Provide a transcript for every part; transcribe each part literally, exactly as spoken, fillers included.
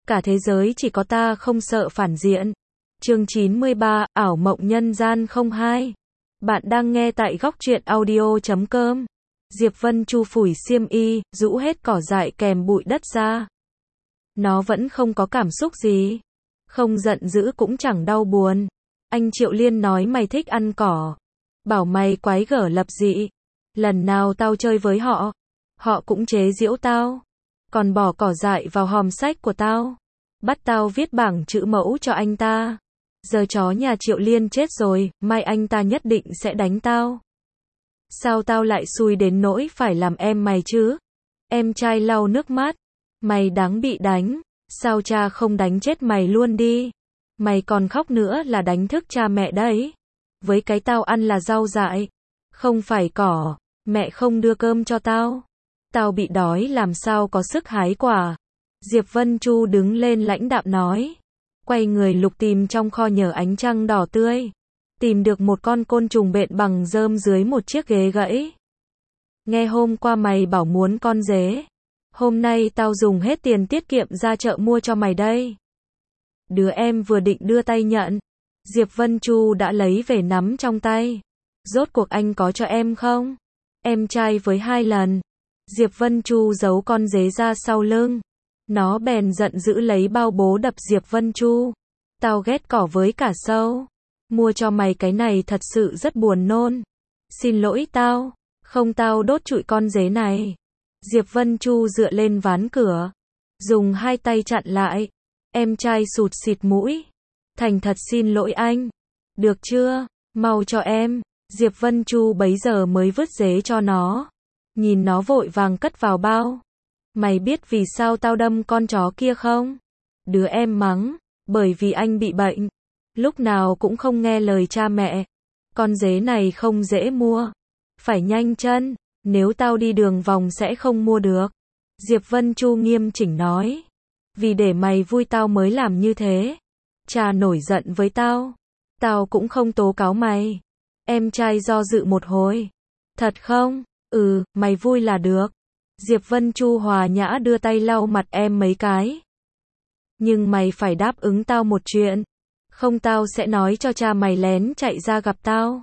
Cả thế giới chỉ có ta không sợ phản diện. Chương chín mươi ba, ảo mộng nhân gian không hai. Bạn đang nghe tại góc truyện audio chấm com. Diệp Vân Chu phủi xiêm y, rũ hết cỏ dại kèm bụi đất ra. Nó vẫn không có cảm xúc gì. Không giận dữ cũng chẳng đau buồn. Anh Triệu Liên nói mày thích ăn cỏ. Bảo mày quái gở lập dị. Lần nào tao chơi với họ, họ cũng chế giễu tao. Còn bỏ cỏ dại vào hòm sách của tao. Bắt tao viết bảng chữ mẫu cho anh ta. Giờ chó nhà Triệu Liên chết rồi, mai anh ta nhất định sẽ đánh tao. Sao tao lại xui đến nỗi phải làm em mày chứ? Em trai lau nước mắt. Mày đáng bị đánh. Sao cha không đánh chết mày luôn đi? Mày còn khóc nữa là đánh thức cha mẹ đấy. Với cái tao ăn là rau dại, không phải cỏ. Mẹ không đưa cơm cho tao. Tao bị đói làm sao có sức hái quả. Diệp Vân Chu đứng lên lãnh đạm nói. Quay người lục tìm trong kho nhờ ánh trăng đỏ tươi. Tìm được một con côn trùng bện bằng rơm dưới một chiếc ghế gãy. Nghe hôm qua mày bảo muốn con dế. Hôm nay tao dùng hết tiền tiết kiệm ra chợ mua cho mày đây. Đứa em vừa định đưa tay nhận. Diệp Vân Chu đã lấy về nắm trong tay. Rốt cuộc anh có cho em không? Em trai với hai lần. Diệp Vân Chu giấu con dế ra sau lưng. Nó bèn giận dữ lấy bao bố đập Diệp Vân Chu. Tao ghét cỏ với cả sâu. Mua cho mày cái này thật sự rất buồn nôn. Xin lỗi tao. Không tao đốt trụi con dế này. Diệp Vân Chu dựa lên ván cửa. Dùng hai tay chặn lại. Em trai sụt xịt mũi. Thành thật xin lỗi anh. Được chưa? Mau cho em. Diệp Vân Chu bấy giờ mới vứt dế cho nó. Nhìn nó vội vàng cất vào bao. Mày biết vì sao tao đâm con chó kia không? Đứa em mắng. Bởi vì anh bị bệnh. Lúc nào cũng không nghe lời cha mẹ. Con dế này không dễ mua. Phải nhanh chân. Nếu tao đi đường vòng sẽ không mua được. Diệp Vân Chu nghiêm chỉnh nói. Vì để mày vui tao mới làm như thế. Cha nổi giận với tao. Tao cũng không tố cáo mày. Em trai do dự một hồi. Thật không? Ừ, mày vui là được. Diệp Vân Chu hòa nhã đưa tay lau mặt em mấy cái. Nhưng mày phải đáp ứng tao một chuyện. Không tao sẽ nói cho cha mày lén chạy ra gặp tao.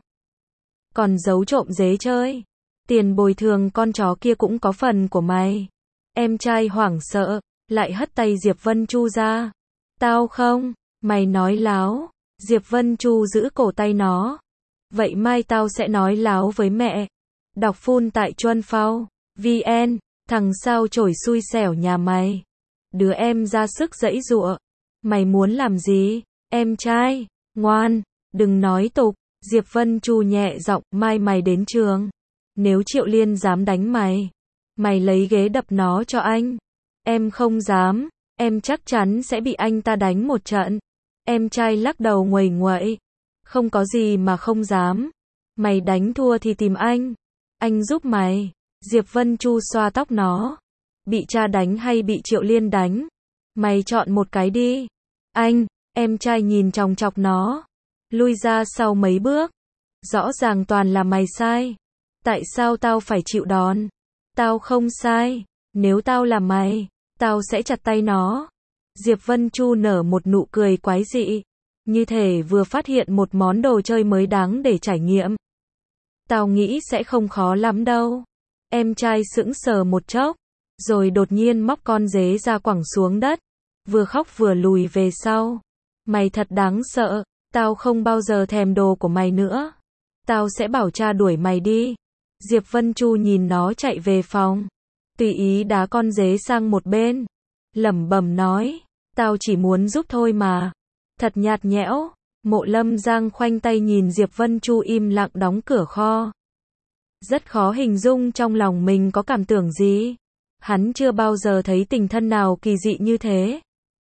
Còn giấu trộm dế chơi. Tiền bồi thường con chó kia cũng có phần của mày. Em trai hoảng sợ, lại hất tay Diệp Vân Chu ra. Tao không, mày nói láo. Diệp Vân Chu giữ cổ tay nó. Vậy mai tao sẽ nói láo với mẹ. Đọc phun tại Chuân Phao. vn, thằng sao chổi xui xẻo nhà mày. Đứa em ra sức giãy giụa. Mày muốn làm gì? Em trai, ngoan, đừng nói tục. Diệp Vân Chu nhẹ giọng, mai mày đến trường. Nếu Triệu Liên dám đánh mày, mày lấy ghế đập nó cho anh. Em không dám, em chắc chắn sẽ bị anh ta đánh một trận. Em trai lắc đầu nguầy nguậy. Không có gì mà không dám. Mày đánh thua thì tìm anh. Anh giúp mày. Diệp Vân Chu xoa tóc nó. Bị cha đánh hay bị Triệu Liên đánh? Mày chọn một cái đi. Anh, em trai nhìn chòng chọc nó. Lui ra sau mấy bước. Rõ ràng toàn là mày sai. Tại sao tao phải chịu đòn? Tao không sai. Nếu tao là mày, tao sẽ chặt tay nó. Diệp Vân Chu nở một nụ cười quái dị. Như thể vừa phát hiện một món đồ chơi mới đáng để trải nghiệm. Tao nghĩ sẽ không khó lắm đâu. Em trai sững sờ một chốc. Rồi đột nhiên móc con dế ra quẳng xuống đất. Vừa khóc vừa lùi về sau. Mày thật đáng sợ. Tao không bao giờ thèm đồ của mày nữa. Tao sẽ bảo cha đuổi mày đi. Diệp Vân Chu nhìn nó chạy về phòng. Tùy ý đá con dế sang một bên. Lẩm bẩm nói. Tao chỉ muốn giúp thôi mà. Thật nhạt nhẽo. Mộ Lâm Giang khoanh tay nhìn Diệp Vân Chu im lặng đóng cửa kho. Rất khó hình dung trong lòng mình có cảm tưởng gì. Hắn chưa bao giờ thấy tình thân nào kỳ dị như thế.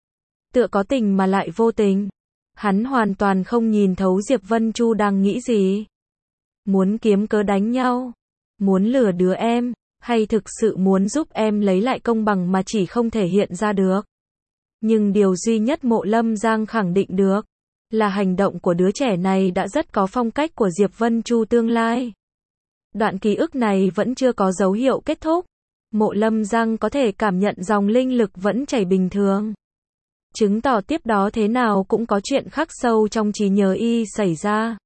Tựa có tình mà lại vô tình. Hắn hoàn toàn không nhìn thấu Diệp Vân Chu đang nghĩ gì. Muốn kiếm cớ đánh nhau. Muốn lừa đứa em. Hay thực sự muốn giúp em lấy lại công bằng mà chỉ không thể hiện ra được. Nhưng điều duy nhất Mộ Lâm Giang khẳng định được. Là hành động của đứa trẻ này đã rất có phong cách của Diệp Vân Chu tương lai. Đoạn ký ức này vẫn chưa có dấu hiệu kết thúc. Mộ Lâm Giang có thể cảm nhận dòng linh lực vẫn chảy bình thường. chứng tỏ tiếp đó thế nào cũng có chuyện khắc sâu trong trí nhớ y xảy ra.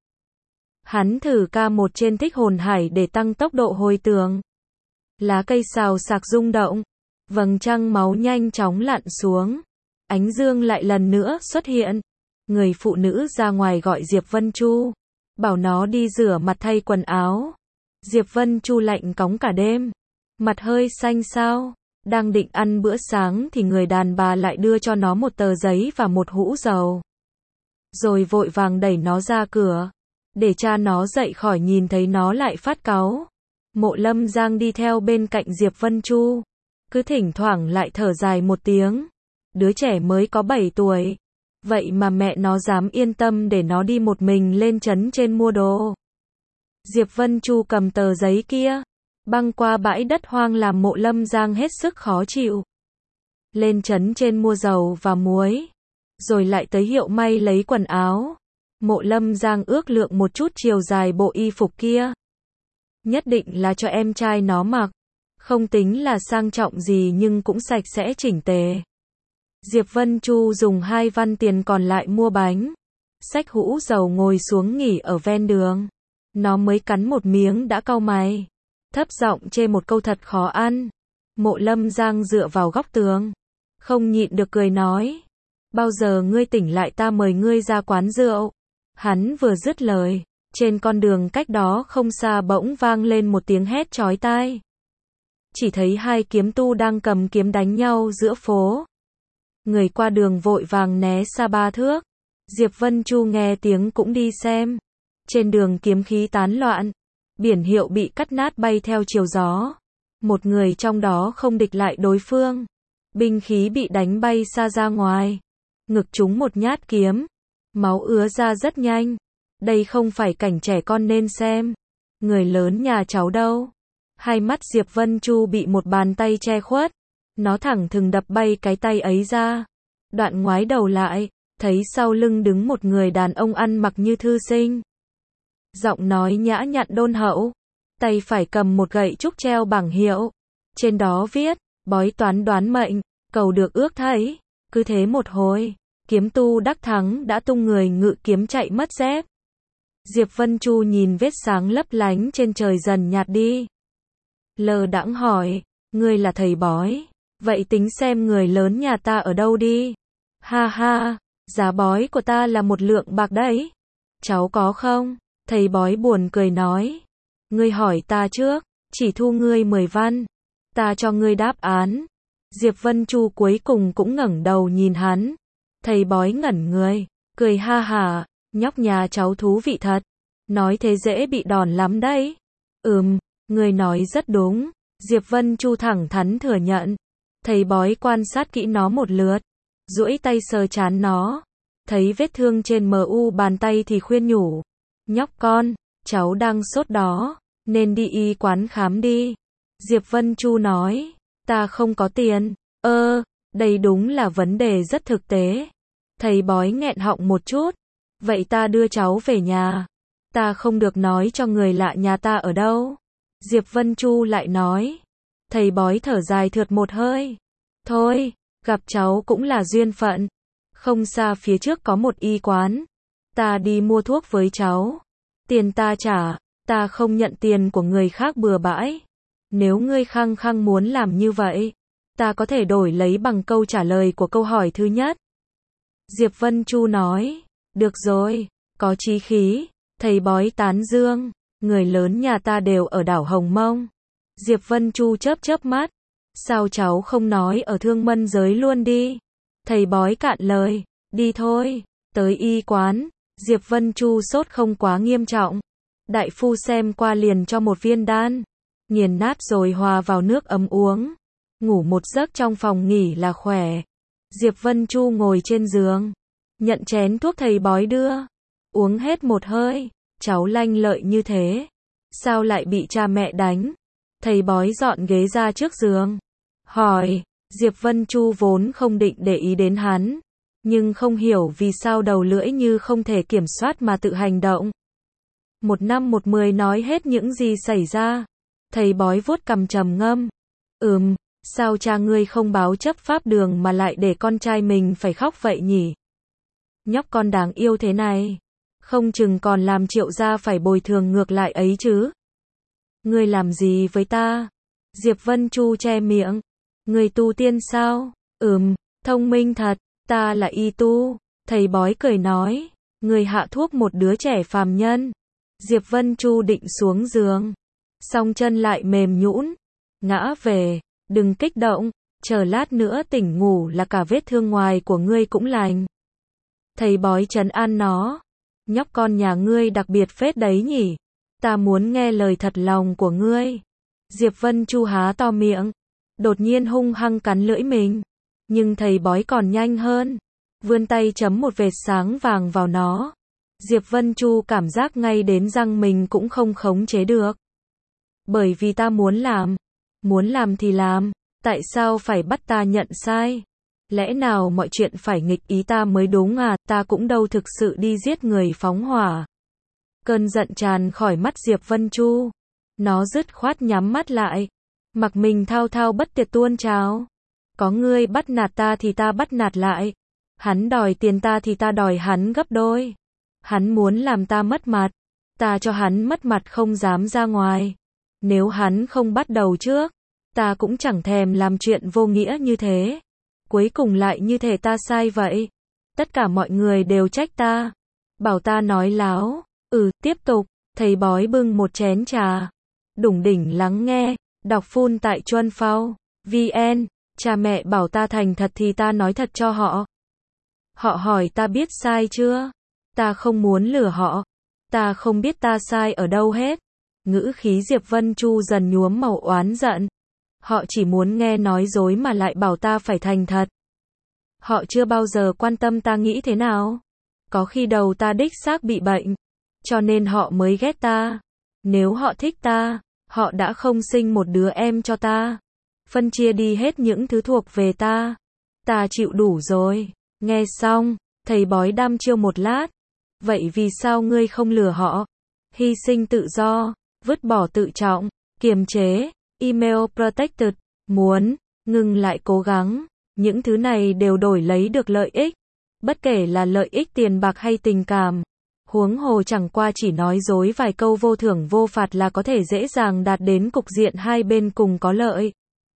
Hắn thử ca một trên thích hồn hải để tăng tốc độ hồi tưởng. Lá cây xào xạc rung động, vầng trăng máu nhanh chóng lặn xuống. Ánh dương lại lần nữa xuất hiện. Người phụ nữ ra ngoài gọi Diệp Vân Chu, bảo nó đi rửa mặt thay quần áo. Diệp Vân Chu lạnh cóng cả đêm, mặt hơi xanh xao, đang định ăn bữa sáng thì người đàn bà lại đưa cho nó một tờ giấy và một hũ dầu. Rồi vội vàng đẩy nó ra cửa, để cha nó dậy khỏi nhìn thấy nó lại phát cáu. Mộ Lâm Giang đi theo bên cạnh Diệp Vân Chu, cứ thỉnh thoảng lại thở dài một tiếng. Đứa trẻ mới có bảy tuổi, vậy mà mẹ nó dám yên tâm để nó đi một mình lên trấn trên mua đồ. Diệp Vân Chu cầm tờ giấy kia, băng qua bãi đất hoang làm Mộ Lâm Giang hết sức khó chịu. Lên trấn trên mua dầu và muối, rồi lại tới Hiệu May lấy quần áo. Mộ Lâm Giang ước lượng một chút chiều dài bộ y phục kia. Nhất định là cho em trai nó mặc, không tính là sang trọng gì nhưng cũng sạch sẽ chỉnh tề. Diệp Vân Chu dùng hai văn tiền còn lại mua bánh, xách hũ dầu ngồi xuống nghỉ ở ven đường. Nó mới cắn một miếng đã cau mày, thấp giọng chê một câu thật khó ăn. Mộ Lâm Giang dựa vào góc tường, không nhịn được cười nói, bao giờ ngươi tỉnh lại ta mời ngươi ra quán rượu. Hắn vừa dứt lời, trên con đường cách đó không xa bỗng vang lên một tiếng hét chói tai. Chỉ thấy hai kiếm tu đang cầm kiếm đánh nhau giữa phố. Người qua đường vội vàng né xa ba thước. Diệp Vân Chu nghe tiếng cũng đi xem. Trên đường kiếm khí tán loạn, biển hiệu bị cắt nát bay theo chiều gió. Một người trong đó không địch lại đối phương, binh khí bị đánh bay xa ra ngoài, ngực trúng một nhát kiếm, máu ứa ra rất nhanh. Đây không phải cảnh trẻ con nên xem. Người lớn nhà cháu đâu? Hai mắt Diệp Vân Chu bị một bàn tay che khuất, nó thẳng thừng đập bay cái tay ấy ra. Đoạn ngoái đầu lại, thấy sau lưng đứng một người đàn ông ăn mặc như thư sinh. Giọng nói nhã nhặn đôn hậu, tay phải cầm một gậy trúc treo bảng hiệu. Trên đó viết, bói toán đoán mệnh, cầu được ước thấy. Cứ thế một hồi, kiếm tu đắc thắng đã tung người ngự kiếm chạy mất dép. Diệp Vân Chu nhìn vết sáng lấp lánh trên trời dần nhạt đi. Lờ đãng hỏi, ngươi là thầy bói, vậy tính xem người lớn nhà ta ở đâu đi. Ha ha, giá bói của ta là một lượng bạc đấy. Cháu có không? Thầy bói buồn cười nói, ngươi hỏi ta trước, chỉ thu ngươi mười văn, ta cho ngươi đáp án. Diệp Vân Chu cuối cùng cũng ngẩng đầu nhìn hắn. Thầy bói ngẩn người, cười ha hả, nhóc nhà cháu thú vị thật, nói thế dễ bị đòn lắm đấy. Ừm, ngươi nói rất đúng, Diệp Vân Chu thẳng thắn thừa nhận. Thầy bói quan sát kỹ nó một lượt, duỗi tay sờ trán nó, thấy vết thương trên mờ u bàn tay thì khuyên nhủ, nhóc con, cháu đang sốt đó, nên đi y quán khám đi. Diệp Vân Chu nói, ta không có tiền. Ơ, đây đúng là vấn đề rất thực tế. Thầy bói nghẹn họng một chút, vậy ta đưa cháu về nhà, ta không được nói cho người lạ nhà ta ở đâu. Diệp Vân Chu lại nói, thầy bói thở dài thượt một hơi, thôi, gặp cháu cũng là duyên phận. Không xa phía trước có một y quán, ta đi mua thuốc với cháu, tiền ta trả, ta không nhận tiền của người khác bừa bãi. Nếu ngươi khăng khăng muốn làm như vậy, ta có thể đổi lấy bằng câu trả lời của câu hỏi thứ nhất. Diệp Vân Chu nói, được rồi, có chí khí. Thầy bói tán dương, người lớn nhà ta đều ở đảo Hồng Mông. Diệp Vân Chu chớp chớp mắt, sao cháu không nói ở Thương Mân giới luôn đi. Thầy bói cạn lời, đi thôi. Tới y quán, Diệp Vân Chu sốt không quá nghiêm trọng. Đại phu xem qua liền cho một viên đan, nghiền nát rồi hòa vào nước ấm uống. Ngủ một giấc trong phòng nghỉ là khỏe. Diệp Vân Chu ngồi trên giường, nhận chén thuốc thầy bói đưa, uống hết một hơi. Cháu lanh lợi như thế, sao lại bị cha mẹ đánh? Thầy bói dọn ghế ra trước giường, hỏi. Diệp Vân Chu vốn không định để ý đến hắn, nhưng không hiểu vì sao đầu lưỡi như không thể kiểm soát mà tự hành động. Một năm một mười nói hết những gì xảy ra. Thầy bói vuốt cằm trầm ngâm. Ừm, Sao cha ngươi không báo chấp pháp đường mà lại để con trai mình phải khóc vậy nhỉ? Nhóc con đáng yêu thế này, không chừng còn làm Triệu gia phải bồi thường ngược lại ấy chứ. Ngươi làm gì với ta? Diệp Vân Chu che miệng. Ngươi tu tiên sao? Ừm, thông minh thật, ta là y tu. Thầy bói cười nói, ngươi hạ thuốc một đứa trẻ phàm nhân. Diệp Vân Chu định xuống giường, song chân lại mềm nhũn, ngã về, đừng kích động, chờ lát nữa tỉnh ngủ là cả vết thương ngoài của ngươi cũng lành. Thầy bói trấn an nó, nhóc con nhà ngươi đặc biệt phết đấy nhỉ, ta muốn nghe lời thật lòng của ngươi. Diệp Vân Chu há to miệng, đột nhiên hung hăng cắn lưỡi mình, nhưng thầy bói còn nhanh hơn, vươn tay chấm một vệt sáng vàng vào nó. Diệp Vân Chu cảm giác ngay đến răng mình cũng không khống chế được. Bởi vì ta muốn làm, muốn làm thì làm, tại sao phải bắt ta nhận sai? Lẽ nào mọi chuyện phải nghịch ý ta mới đúng à, ta cũng đâu thực sự đi giết người phóng hỏa. Cơn giận tràn khỏi mắt Diệp Vân Chu, nó dứt khoát nhắm mắt lại, mặc mình thao thao bất tuyệt tuôn trào. Có ngươi bắt nạt ta thì ta bắt nạt lại, hắn đòi tiền ta thì ta đòi hắn gấp đôi. Hắn muốn làm ta mất mặt, ta cho hắn mất mặt không dám ra ngoài. Nếu hắn không bắt đầu trước, ta cũng chẳng thèm làm chuyện vô nghĩa như thế. Cuối cùng lại như thể ta sai vậy. Tất cả mọi người đều trách ta, bảo ta nói láo. Ừ, tiếp tục, thầy bói bưng một chén trà, đủng đỉnh lắng nghe, đọc phun tại Chuân Phao, vn, cha mẹ bảo ta thành thật thì ta nói thật cho họ. Họ hỏi ta biết sai chưa? Ta không muốn lừa họ. Ta không biết ta sai ở đâu hết. Ngữ khí Diệp Vân Chu dần nhuốm màu oán giận. Họ chỉ muốn nghe nói dối mà lại bảo ta phải thành thật. Họ chưa bao giờ quan tâm ta nghĩ thế nào. Có khi đầu ta đích xác bị bệnh, cho nên họ mới ghét ta. Nếu họ thích ta, họ đã không sinh một đứa em cho ta, phân chia đi hết những thứ thuộc về ta. Ta chịu đủ rồi. Nghe xong, thầy bói đăm chiêu một lát. Vậy vì sao ngươi không lừa họ? Hy sinh tự do, vứt bỏ tự trọng, kiềm chế, email protected, muốn, ngừng lại cố gắng. Những thứ này đều đổi lấy được lợi ích. Bất kể là lợi ích tiền bạc hay tình cảm. Huống hồ chẳng qua chỉ nói dối vài câu vô thưởng vô phạt là có thể dễ dàng đạt đến cục diện hai bên cùng có lợi.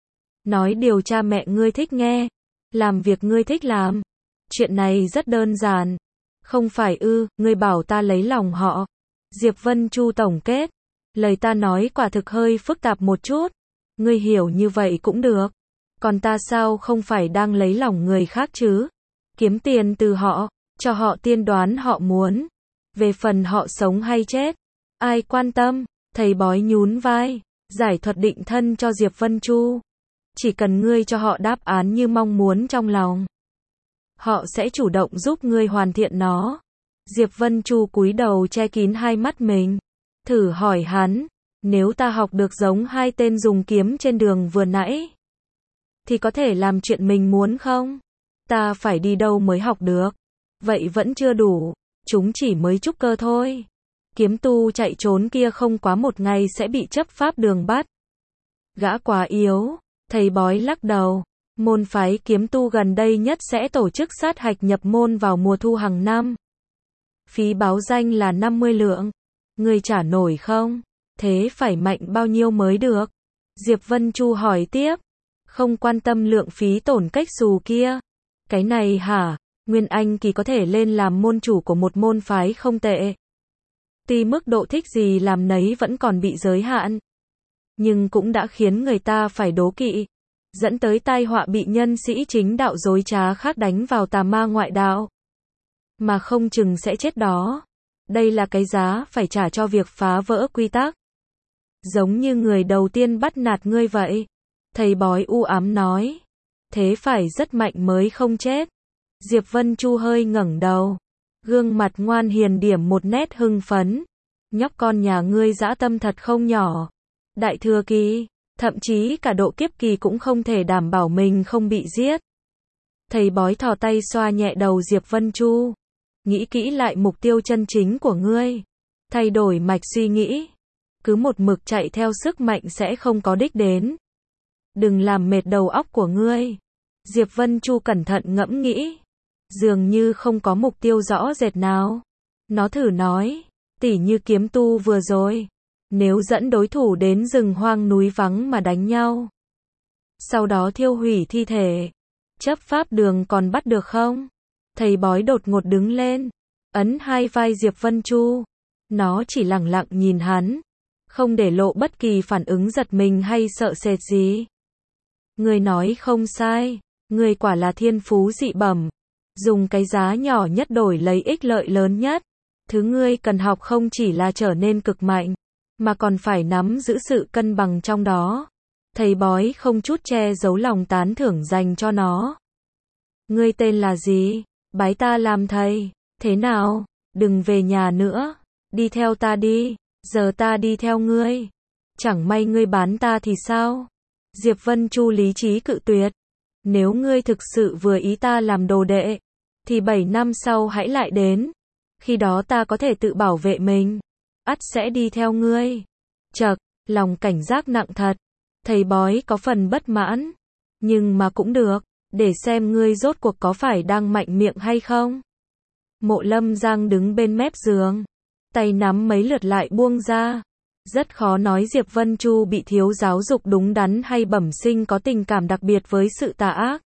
Nói điều cha mẹ ngươi thích nghe. Làm việc ngươi thích làm. Chuyện này rất đơn giản. Không phải ư, ngươi bảo ta lấy lòng họ. Diệp Vân Chu tổng kết. Lời ta nói quả thực hơi phức tạp một chút. Ngươi hiểu như vậy cũng được. Còn ta sao không phải đang lấy lòng người khác chứ? Kiếm tiền từ họ, cho họ tiên đoán họ muốn. Về phần họ sống hay chết, ai quan tâm? Thầy bói nhún vai, giải thuật định thân cho Diệp Vân Chu. Chỉ cần ngươi cho họ đáp án như mong muốn trong lòng, họ sẽ chủ động giúp ngươi hoàn thiện nó. Diệp Vân Chu cúi đầu che kín hai mắt mình, thử hỏi hắn, nếu ta học được giống hai tên dùng kiếm trên đường vừa nãy, thì có thể làm chuyện mình muốn không? Ta phải đi đâu mới học được? Vậy vẫn chưa đủ, chúng chỉ mới trúc cơ thôi. Kiếm tu chạy trốn kia không quá một ngày sẽ bị chấp pháp đường bắt. Gã quá yếu, thầy bói lắc đầu. Môn phái kiếm tu gần đây nhất sẽ tổ chức sát hạch nhập môn vào mùa thu hàng năm. Phí báo danh là năm mươi lượng. Người trả nổi không? Thế phải mạnh bao nhiêu mới được? Diệp Vân Chu hỏi tiếp. Không quan tâm lượng phí tổn cách xù kia. Cái này hả? Nguyên Anh kỳ có thể lên làm môn chủ của một môn phái không tệ. Tuy mức độ thích gì làm nấy vẫn còn bị giới hạn, nhưng cũng đã khiến người ta phải đố kỵ, dẫn tới tai họa bị nhân sĩ chính đạo dối trá khác đánh vào tà ma ngoại đạo. Mà không chừng sẽ chết đó. Đây là cái giá phải trả cho việc phá vỡ quy tắc. Giống như người đầu tiên bắt nạt ngươi vậy. Thầy bói u ám nói. Thế phải rất mạnh mới không chết. Diệp Vân Chu hơi ngẩng đầu. Gương mặt ngoan hiền điểm một nét hưng phấn. Nhóc con nhà ngươi dã tâm thật không nhỏ. Đại thừa kỳ, thậm chí cả độ kiếp kỳ cũng không thể đảm bảo mình không bị giết. Thầy bói thò tay xoa nhẹ đầu Diệp Vân Chu. Nghĩ kỹ lại mục tiêu chân chính của ngươi. Thay đổi mạch suy nghĩ. Cứ một mực chạy theo sức mạnh sẽ không có đích đến. đừng làm mệt đầu óc của ngươi. Diệp Vân Chu cẩn thận ngẫm nghĩ, dường như không có mục tiêu rõ rệt nào. Nó thử nói, tỉ như kiếm tu vừa rồi, nếu dẫn đối thủ đến rừng hoang núi vắng mà đánh nhau, sau đó thiêu hủy thi thể, chấp pháp đường còn bắt được không? Thầy bói đột ngột đứng lên, ấn hai vai Diệp Vân Chu. Nó chỉ lặng lặng nhìn hắn, không để lộ bất kỳ phản ứng giật mình hay sợ sệt gì. Ngươi nói không sai, ngươi quả là thiên phú dị bẩm, dùng cái giá nhỏ nhất đổi lấy ích lợi lớn nhất. Thứ ngươi cần học không chỉ là trở nên cực mạnh, mà còn phải nắm giữ sự cân bằng trong đó. Thầy bói không chút che giấu lòng tán thưởng dành cho nó. Ngươi tên là gì? Bái ta làm thầy. Thế nào? Đừng về nhà nữa. Đi theo ta đi. Giờ ta đi theo ngươi. Chẳng may ngươi bán ta thì sao? Diệp Vân Chu lý trí cự tuyệt. Nếu ngươi thực sự vừa ý ta làm đồ đệ, thì bảy năm sau hãy lại đến. Khi đó ta có thể tự bảo vệ mình. Ắt sẽ đi theo ngươi. Chậc, lòng cảnh giác nặng thật. Thầy bói có phần bất mãn. Nhưng mà cũng được, để xem ngươi rốt cuộc có phải đang mạnh miệng hay không. Mộ Lâm Giang đứng bên mép giường, tay nắm mấy lượt lại buông ra. Rất khó nói Diệp Vân Chu bị thiếu giáo dục đúng đắn hay bẩm sinh có tình cảm đặc biệt với sự tà ác.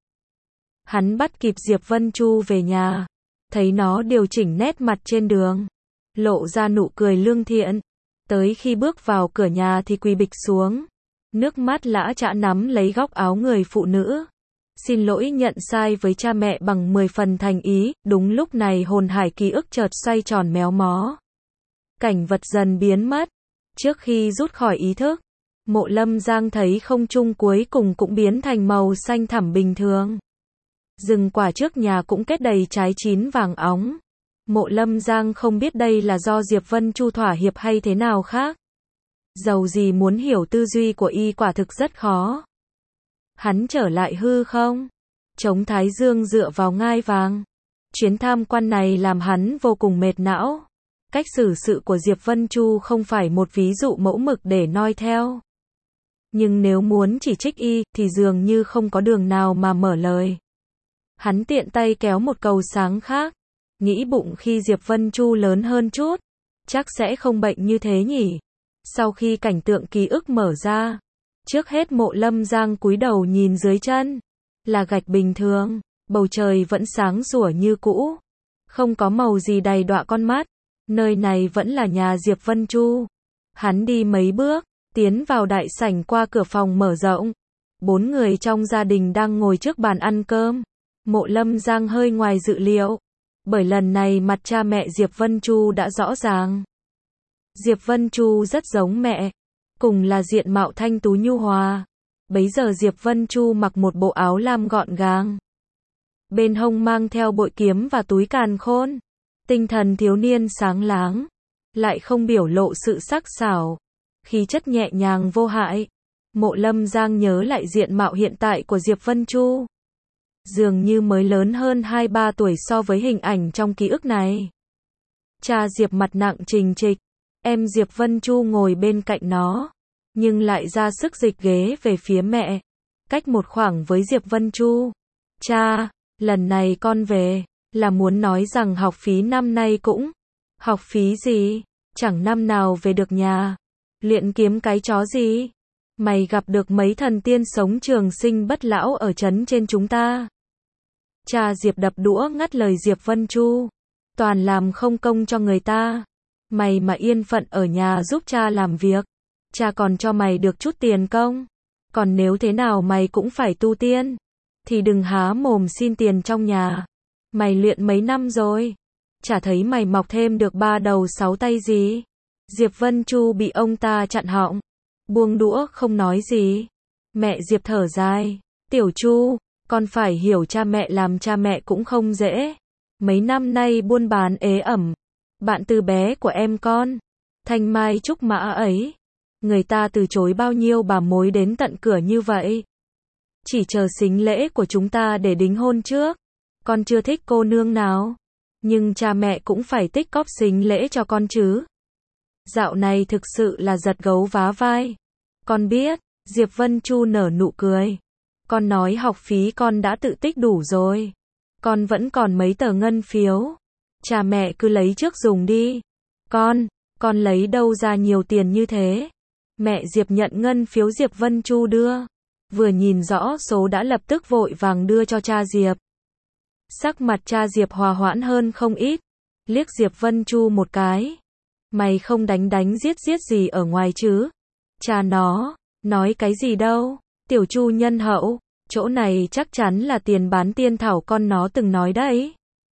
Hắn bắt kịp Diệp Vân Chu về nhà, thấy nó điều chỉnh nét mặt trên đường, lộ ra nụ cười lương thiện. Tới khi bước vào cửa nhà thì quỳ bịch xuống, nước mắt lã chã nắm lấy góc áo người phụ nữ. Xin lỗi nhận sai với cha mẹ bằng mười phần thành ý. Đúng lúc này hồn hải ký ức chợt xoay tròn méo mó. Cảnh vật dần biến mất. Trước khi rút khỏi ý thức, Mộ Lâm Giang thấy không trung cuối cùng cũng biến thành màu xanh thẳm bình thường. Rừng quả trước nhà cũng kết đầy trái chín vàng óng. Mộ Lâm Giang không biết đây là do Diệp Vân Chu thỏa hiệp hay thế nào khác. Dầu gì muốn hiểu tư duy của y quả thực rất khó. Hắn trở lại hư không? Chống Thái Dương dựa vào ngai vàng. Chuyến tham quan này làm hắn vô cùng mệt não. Cách xử sự của Diệp Vân Chu không phải một ví dụ mẫu mực để noi theo. Nhưng nếu muốn chỉ trích y, thì dường như không có đường nào mà mở lời. Hắn tiện tay kéo một cầu sáng khác. Nghĩ bụng khi Diệp Vân Chu lớn hơn chút, chắc sẽ không bệnh như thế nhỉ. Sau khi cảnh tượng ký ức mở ra, trước hết Mộ Lâm Giang cúi đầu nhìn dưới chân. Là gạch bình thường, bầu trời vẫn sáng sủa như cũ. Không có màu gì đầy đọa con mắt. Nơi này vẫn là nhà Diệp Vân Chu. Hắn đi mấy bước, tiến vào đại sảnh qua cửa phòng mở rộng. Bốn người trong gia đình đang ngồi trước bàn ăn cơm. Mộ Lâm Giang hơi ngoài dự liệu. Bởi lần này mặt cha mẹ Diệp Vân Chu đã rõ ràng. Diệp Vân Chu rất giống mẹ. Cùng là diện mạo thanh tú nhu hòa. Bấy giờ Diệp Vân Chu mặc một bộ áo lam gọn gàng. Bên hông mang theo bội kiếm và túi càn khôn. Tinh thần thiếu niên sáng láng. Lại không biểu lộ sự sắc sảo. Khí chất nhẹ nhàng vô hại. Mộ Lâm Giang nhớ lại diện mạo hiện tại của Diệp Vân Chu. Dường như mới lớn hơn hai ba tuổi so với hình ảnh trong ký ức này. Cha Diệp mặt nặng trình trịch. Em Diệp Vân Chu ngồi bên cạnh nó. Nhưng lại ra sức dịch ghế về phía mẹ. Cách một khoảng với Diệp Vân Chu. Cha, lần này con về, là muốn nói rằng học phí năm nay cũng. Học phí gì? Chẳng năm nào về được nhà. Luyện kiếm cái chó gì? Mày gặp được mấy thần tiên sống trường sinh bất lão ở trấn trên chúng ta. Cha Diệp đập đũa ngắt lời Diệp Vân Chu. Toàn làm không công cho người ta. Mày mà yên phận ở nhà giúp cha làm việc. Cha còn cho mày được chút tiền công. Còn nếu thế nào mày cũng phải tu tiên. Thì đừng há mồm xin tiền trong nhà. Mày luyện mấy năm rồi. Chả thấy mày mọc thêm được ba đầu sáu tay gì. Diệp Vân Chu bị ông ta chặn họng. Buông đũa không nói gì. Mẹ Diệp thở dài. Tiểu Chu, con phải hiểu cha mẹ làm cha mẹ cũng không dễ. Mấy năm nay buôn bán ế ẩm. Bạn từ bé của em con. Thanh mai trúc mã ấy. Người ta từ chối bao nhiêu bà mối đến tận cửa như vậy. Chỉ chờ sính lễ của chúng ta để đính hôn trước. Con chưa thích cô nương nào. Nhưng cha mẹ cũng phải tích cóp sính lễ cho con chứ. Dạo này thực sự là giật gấu vá vai. Con biết, Diệp Vân Chu nở nụ cười. Con nói học phí con đã tự tích đủ rồi. Con vẫn còn mấy tờ ngân phiếu. Cha mẹ cứ lấy trước dùng đi. Con, con lấy đâu ra nhiều tiền như thế? Mẹ Diệp nhận ngân phiếu Diệp Vân Chu đưa. Vừa nhìn rõ số đã lập tức vội vàng đưa cho cha Diệp. Sắc mặt cha Diệp hòa hoãn hơn không ít. Liếc Diệp Vân Chu một cái. Mày không đánh đánh giết giết gì ở ngoài chứ? Cha nó, nói cái gì đâu? Tiểu Chu nhân hậu, chỗ này chắc chắn là tiền bán tiên thảo con nó từng nói đấy.